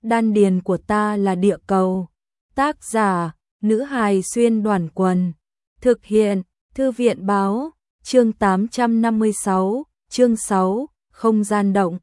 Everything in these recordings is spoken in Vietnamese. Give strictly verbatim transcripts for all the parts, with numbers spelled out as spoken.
đan điền của ta là địa cầu. Tác giả, nữ hài xuyên đoàn quần. Thực hiện, thư viện báo, chương tám trăm năm mươi sáu, chương sáu, không gian động.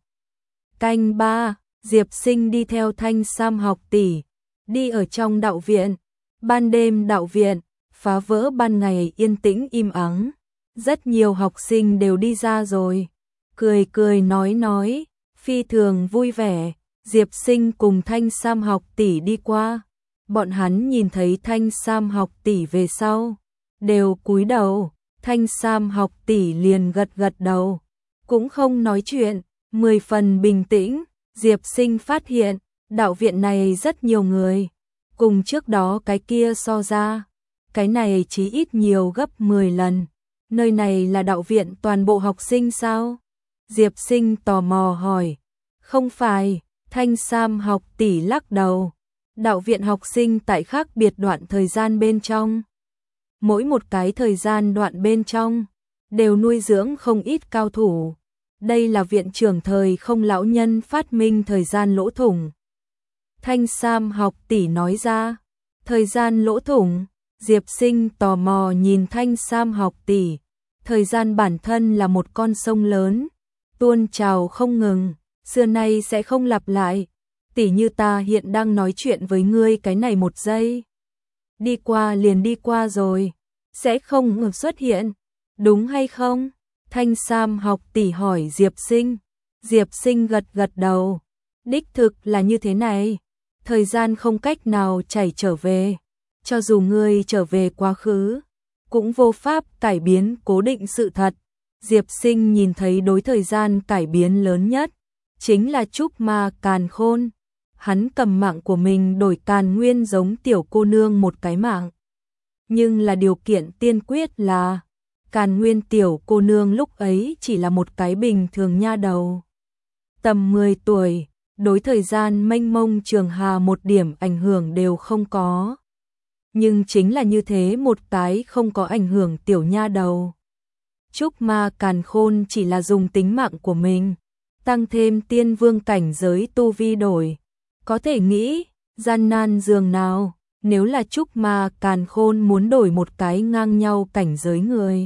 Canh ba, Diệp Sinh đi theo Thanh Sam học tỷ, đi ở trong đạo viện. Ban đêm đạo viện, phá vỡ ban ngày yên tĩnh im ắng. Rất nhiều học sinh đều đi ra rồi. Cười cười nói nói, phi thường vui vẻ. Diệp Sinh cùng Thanh Sam học tỷ đi qua. Bọn hắn nhìn thấy Thanh Sam học tỷ về sau, đều cúi đầu. Thanh Sam học tỷ liền gật gật đầu, cũng không nói chuyện, mười phần bình tĩnh. Diệp Sinh phát hiện, đạo viện này rất nhiều người, cùng trước đó cái kia so ra, cái này chí ít nhiều gấp mười lần. Nơi này là đạo viện toàn bộ học sinh sao? Diệp Sinh tò mò hỏi. Không phải, Thanh Sam học tỷ lắc đầu. Đạo viện học sinh tại khác biệt đoạn thời gian bên trong. Mỗi một cái thời gian đoạn bên trong, đều nuôi dưỡng không ít cao thủ. Đây là viện trưởng thời không lão nhân phát minh thời gian lỗ thủng. Thanh Sam học tỷ nói ra. Thời gian lỗ thủng, Diệp Sinh tò mò nhìn Thanh Sam học tỷ. Thời gian bản thân là một con sông lớn, tuôn trào không ngừng, xưa nay sẽ không lặp lại. Tỷ như ta hiện đang nói chuyện với ngươi cái này một giây, đi qua liền đi qua rồi, sẽ không ngừng xuất hiện, đúng hay không? Thanh Sam học tỷ hỏi Diệp Sinh. Diệp Sinh gật gật đầu. Đích thực là như thế này, thời gian không cách nào chảy trở về, cho dù ngươi trở về quá khứ, cũng vô pháp cải biến cố định sự thật. Diệp Sinh nhìn thấy đối thời gian cải biến lớn nhất, chính là Trúc Ma Càn Khôn. Hắn cầm mạng của mình đổi Càn Nguyên giống tiểu cô nương một cái mạng. Nhưng là điều kiện tiên quyết là, Càn Nguyên tiểu cô nương lúc ấy chỉ là một cái bình thường nha đầu. Tầm mười tuổi, đối thời gian mênh mông trường hà một điểm ảnh hưởng đều không có. Nhưng chính là như thế một cái không có ảnh hưởng tiểu nha đầu. Trúc Ma Càn Khôn chỉ là dùng tính mạng của mình, tăng thêm tiên vương cảnh giới tu vi đổi. Có thể nghĩ, gian nan dường nào, nếu là Trúc Ma Càn Khôn muốn đổi một cái ngang nhau cảnh giới người.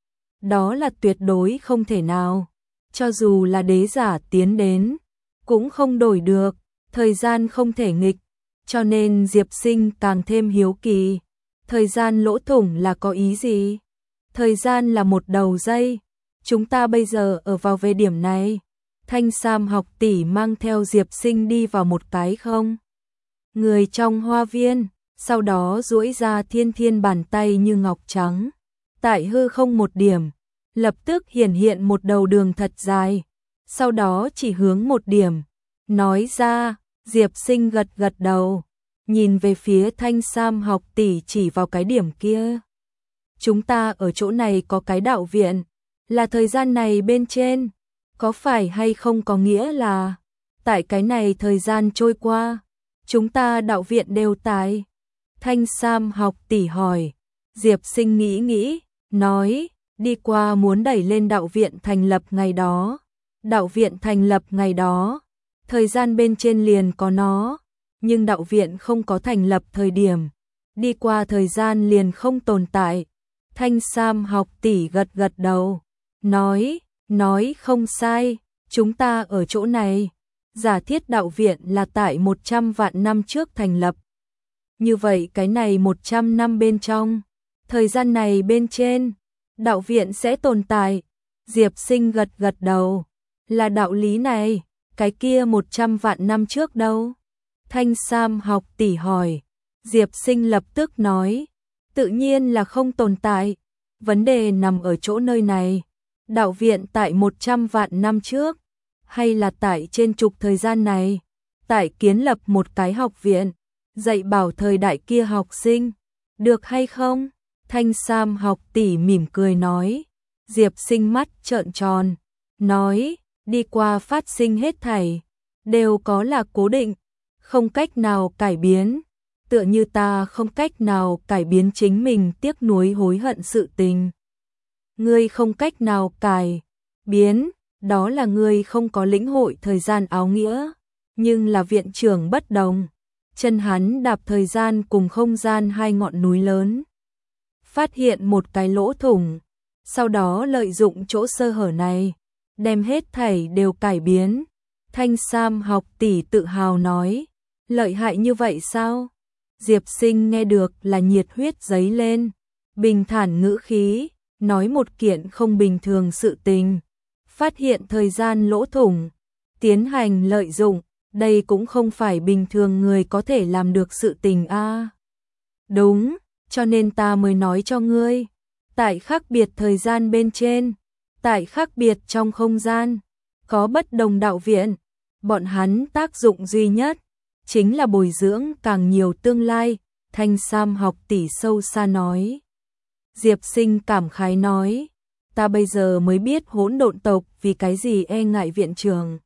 Đó là tuyệt đối không thể nào, cho dù là đế giả tiến đến, cũng không đổi được, thời gian không thể nghịch. Cho nên Diệp Sinh càng thêm hiếu kỳ, thời gian lỗ thủng là có ý gì? Thời gian là một đầu dây, chúng ta bây giờ ở vào về điểm này. Thanh Sam học tỷ mang theo Diệp Sinh đi vào một cái không người trong hoa viên, sau đó duỗi ra thiên thiên bàn tay như ngọc trắng. Tại hư không một điểm, lập tức hiển hiện một đầu đường thật dài, sau đó chỉ hướng một điểm, nói ra. Diệp Sinh gật gật đầu, nhìn về phía Thanh Sam học tỷ chỉ vào cái điểm kia. Chúng ta ở chỗ này có cái đạo viện, là thời gian này bên trên, có phải hay không có nghĩa là, tại cái này thời gian trôi qua, chúng ta đạo viện đều tại. Thanh Sam học tỷ hỏi. Diệp Sinh nghĩ nghĩ, nói, đi qua muốn đẩy lên đạo viện thành lập ngày đó. Đạo viện thành lập ngày đó, thời gian bên trên liền có nó, nhưng đạo viện không có thành lập thời điểm, đi qua thời gian liền không tồn tại. Thanh Sam học tỷ gật gật đầu, nói, nói không sai, chúng ta ở chỗ này, giả thiết đạo viện là tại một trăm vạn năm trước thành lập. Như vậy cái này một trăm năm bên trong, thời gian này bên trên, đạo viện sẽ tồn tại. Diệp Sinh gật gật đầu, là đạo lý này. Cái kia một trăm vạn năm trước đâu? Thanh Sam học tỷ hỏi. Diệp Sinh lập tức nói, tự nhiên là không tồn tại. Vấn đề nằm ở chỗ nơi này. Đạo viện tại một trăm vạn năm trước, hay là tại trên trục thời gian này, tại kiến lập một cái học viện, dạy bảo thời đại kia học sinh, được hay không? Thanh Sam học tỷ mỉm cười nói. Diệp Sinh mắt trợn tròn, nói, đi qua phát sinh hết thảy, đều có là cố định, không cách nào cải biến, tựa như ta không cách nào cải biến chính mình tiếc nuối hối hận sự tình. Ngươi không cách nào cải biến, đó là ngươi không có lĩnh hội thời gian áo nghĩa. Nhưng là viện trưởng bất đồng. Chân hắn đạp thời gian cùng không gian hai ngọn núi lớn. Phát hiện một cái lỗ thủng. Sau đó lợi dụng chỗ sơ hở này. Đem hết thảy đều cải biến. Thanh Sam học tỷ tự hào nói. Lợi hại như vậy sao? Diệp Sinh nghe được là nhiệt huyết dấy lên. Bình thản ngữ khí. Nói một kiện không bình thường sự tình. Phát hiện thời gian lỗ thủng. Tiến hành lợi dụng. Đây cũng không phải bình thường người có thể làm được sự tình a. À, đúng, cho nên ta mới nói cho ngươi. Tại khác biệt thời gian bên trên. Tại khác biệt trong không gian. Có bất đồng đạo viện. Bọn hắn tác dụng duy nhất. Chính là bồi dưỡng càng nhiều tương lai. Thanh Sam học tỷ sâu xa nói. Diệp Sinh cảm khái nói. Ta bây giờ mới biết hỗn độn tộc vì cái gì e ngại viện trưởng.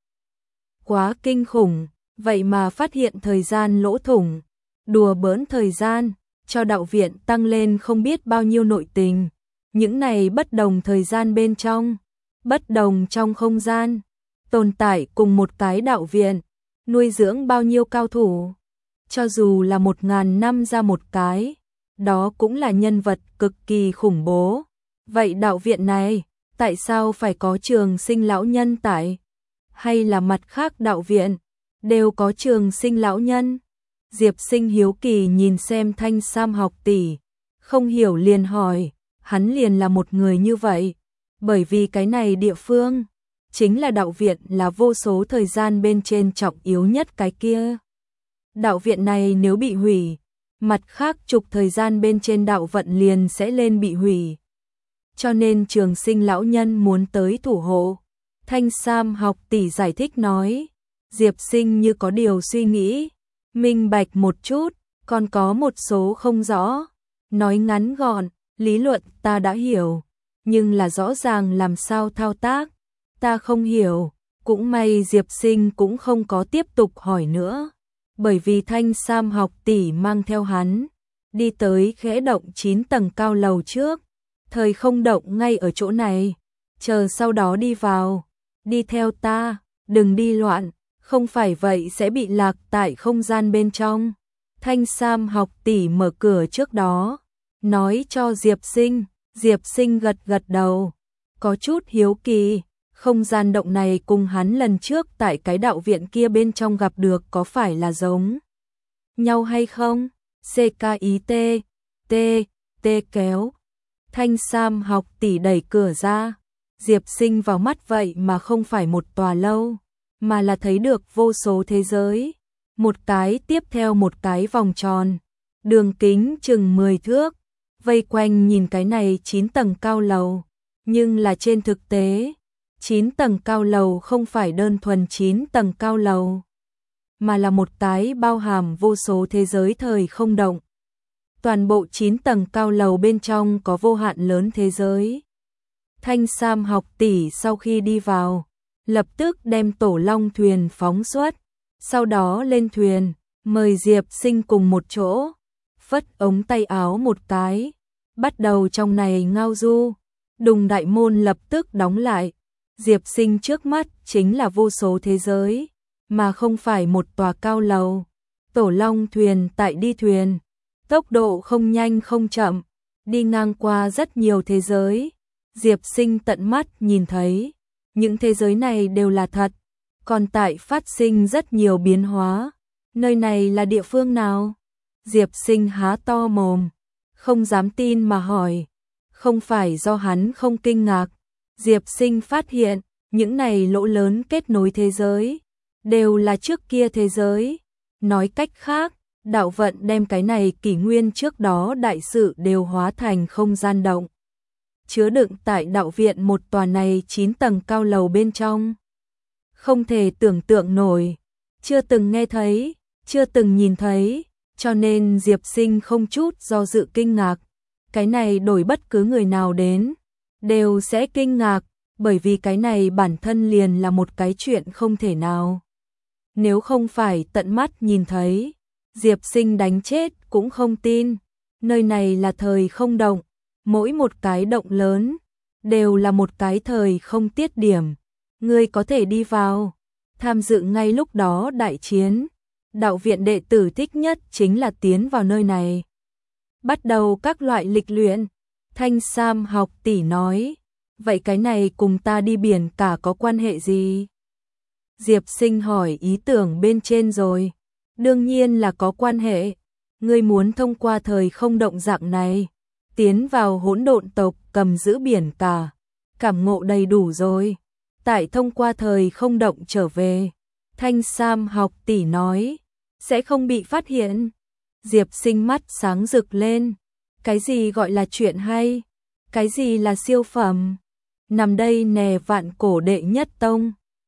Quá kinh khủng, vậy mà phát hiện thời gian lỗ thủng. Đùa bỡn thời gian, cho đạo viện tăng lên không biết bao nhiêu nội tình. Những này bất đồng thời gian bên trong. Bất đồng trong không gian. Tồn tại cùng một cái đạo viện. Nuôi dưỡng bao nhiêu cao thủ. Cho dù là một ngàn năm ra một cái. Đó cũng là nhân vật cực kỳ khủng bố. Vậy đạo viện này, tại sao phải có Trường Sinh lão nhân tại? Hay là mặt khác đạo viện, đều có Trường Sinh lão nhân? Diệp Sinh hiếu kỳ nhìn xem Thanh Sam học tỷ. Không hiểu liền hỏi, hắn liền là một người như vậy. Bởi vì cái này địa phương, chính là đạo viện là vô số thời gian bên trên trọng yếu nhất cái kia. Đạo viện này nếu bị hủy, mặt khác chục thời gian bên trên đạo vận liền sẽ lên bị hủy. Cho nên Trường Sinh lão nhân muốn tới thủ hộ. Thanh Sam học tỷ giải thích nói. Diệp Sinh như có điều suy nghĩ. Minh bạch một chút, còn có một số không rõ. Nói ngắn gọn, lý luận ta đã hiểu. Nhưng là rõ ràng làm sao thao tác. Ta không hiểu. Cũng may Diệp Sinh cũng không có tiếp tục hỏi nữa. Bởi vì Thanh Sam học tỷ mang theo hắn. Đi tới khẽ động chín tầng cao lầu trước. Thời không động ngay ở chỗ này. Chờ sau đó đi vào. Đi theo ta, đừng đi loạn. Không phải vậy sẽ bị lạc tại không gian bên trong. Thanh Sam học tỷ mở cửa trước đó. Nói cho Diệp Sinh. Diệp Sinh gật gật đầu. Có chút hiếu kỳ. Không gian động này cùng hắn lần trước tại cái đạo viện kia bên trong gặp được có phải là giống nhau hay không? xê ca i tê, T, T kéo. Thanh Sam học tỷ đẩy cửa ra. Diệp Sinh vào mắt vậy mà không phải một tòa lâu, mà là thấy được vô số thế giới. Một cái tiếp theo một cái vòng tròn. Đường kính chừng mười thước. Vây quanh nhìn cái này chín tầng cao lầu. Nhưng là trên thực tế, chín tầng cao lầu không phải đơn thuần chín tầng cao lầu, mà là một cái bao hàm vô số thế giới thời không động. Toàn bộ chín tầng cao lầu bên trong có vô hạn lớn thế giới. Thanh Sam học tỷ sau khi đi vào, lập tức đem tổ long thuyền phóng xuất, sau đó lên thuyền, mời Diệp Sinh cùng một chỗ, phất ống tay áo một cái, bắt đầu trong này ngao du. Đùng đại môn lập tức đóng lại. Diệp Sinh trước mắt chính là vô số thế giới, mà không phải một tòa cao lầu. Tổ long thuyền tại đi thuyền, tốc độ không nhanh không chậm, đi ngang qua rất nhiều thế giới. Diệp Sinh tận mắt nhìn thấy, những thế giới này đều là thật, còn tại phát sinh rất nhiều biến hóa. Nơi này là địa phương nào? Diệp Sinh há to mồm, không dám tin mà hỏi. Không phải do hắn không kinh ngạc. Diệp Sinh phát hiện, những này lỗ lớn kết nối thế giới, đều là trước kia thế giới. Nói cách khác, đạo vận đem cái này kỷ nguyên trước đó đại sự đều hóa thành không gian động. Chứa đựng tại đạo viện một tòa này chín tầng cao lầu bên trong. Không thể tưởng tượng nổi, chưa từng nghe thấy, chưa từng nhìn thấy, cho nên Diệp Sinh không chút do dự kinh ngạc. Cái này đổi bất cứ người nào đến, đều sẽ kinh ngạc, bởi vì cái này bản thân liền là một cái chuyện không thể nào. Nếu không phải tận mắt nhìn thấy, Diệp Sinh đánh chết cũng không tin. Nơi này là thời không động, mỗi một cái động lớn, đều là một cái thời không tiết điểm. Ngươi có thể đi vào. tham dự ngay lúc đó đại chiến. Đạo viện đệ tử thích nhất chính là tiến vào nơi này. Bắt đầu các loại lịch luyện. Thanh Sam học tỷ nói, vậy cái này cùng ta đi biển cả có quan hệ gì? Diệp Sinh hỏi ý tưởng bên trên rồi. Đương nhiên là có quan hệ. Ngươi muốn thông qua thời không động dạng này, tiến vào hỗn độn tộc cầm giữ biển cả. Cảm ngộ đầy đủ rồi. Tại thông qua thời không động trở về. Thanh Sam học tỷ nói, sẽ không bị phát hiện. Diệp Sinh mắt sáng rực lên. Cái gì gọi là chuyện hay? Cái gì là siêu phẩm? Nằm đây nè vạn cổ đệ nhất tông.